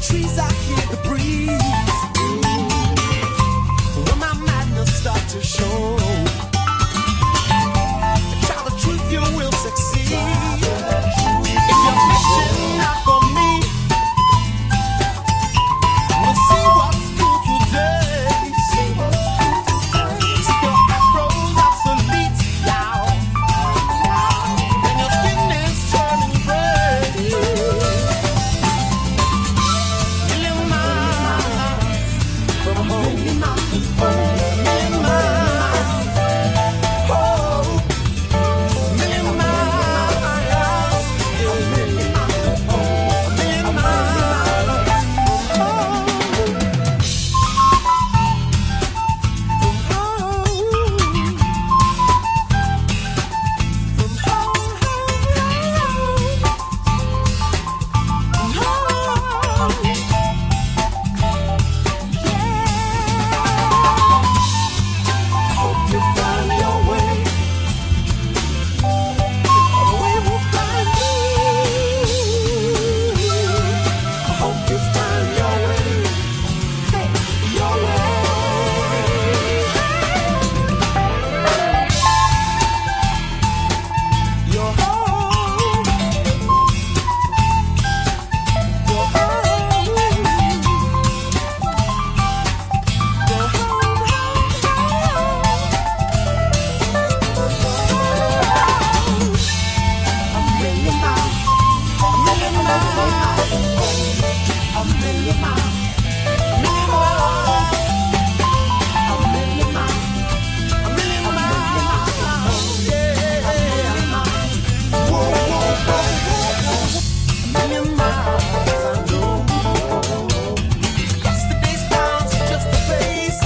trees, I hear the breeze. When my madness starts to show, tell the truth, you will succeed. If you're fishing out for me, we'll see what's cool today. See your afro's obsolete now, and your skin is turning gray. Million miles from home, million miles, million miles, oh, million miles, million miles, million miles, hope you find your way. We will find you. I hope you find your way. Your way. Your home. Your home. Your a million miles, a million miles, a million miles, a million miles, a million miles, yeah, whoa, whoa, whoa, a million miles, I know. Yesterday's bounce just a face,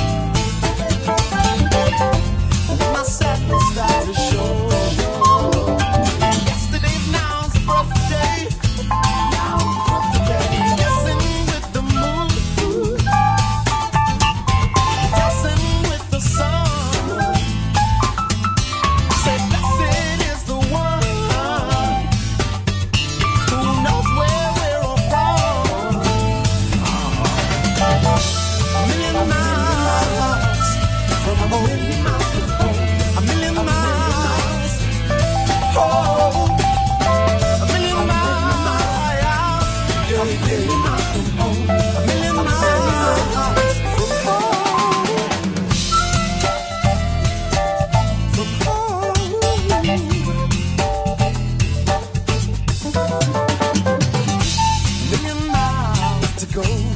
my sadness starts to show. Yesterday's now's a birthday. Guessing with the moon, dancing with the sun. Say blessed is the one who knows where we're all from. A million miles from home, a million miles, oh, a million miles, yeah, a million miles from home, a million miles from home, from home. Million miles to go.